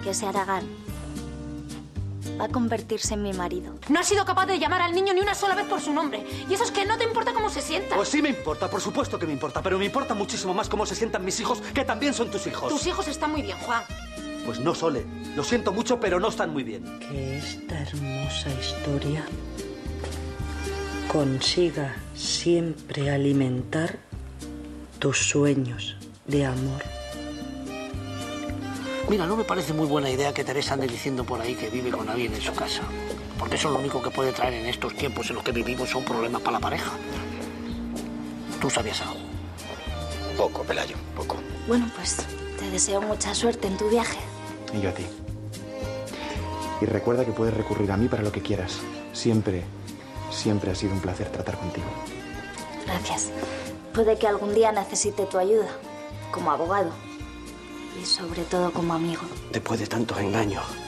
que ese Aragán va a convertirse en mi marido. No has sido capaz de llamar al niño ni una sola vez por su nombre. Y eso es que no te importa cómo se sienta. Pues sí me importa, por supuesto que me importa, pero me importa muchísimo más cómo se sientan mis hijos, que también son tus hijos. Tus hijos están muy bien, Juan. Pues no, Sole. Lo siento mucho, pero no están muy bien. Que esta hermosa historia consiga siempre alimentar tus sueños de amor. Mira, no me parece muy buena idea que Teresa ande diciendo por ahí que vive con alguien en su casa. Porque eso lo único que puede traer en estos tiempos en los que vivimos son problemas para la pareja. ¿Tú sabías algo? Poco, Pelayo, poco. Bueno, pues te deseo mucha suerte en tu viaje. Y yo a ti. Y recuerda que puedes recurrir a mí para lo que quieras. Siempre, siempre ha sido un placer tratar contigo. Gracias. Puede que algún día necesite tu ayuda, como abogado. Y sobre todo como amigo. Después de tantos engaños,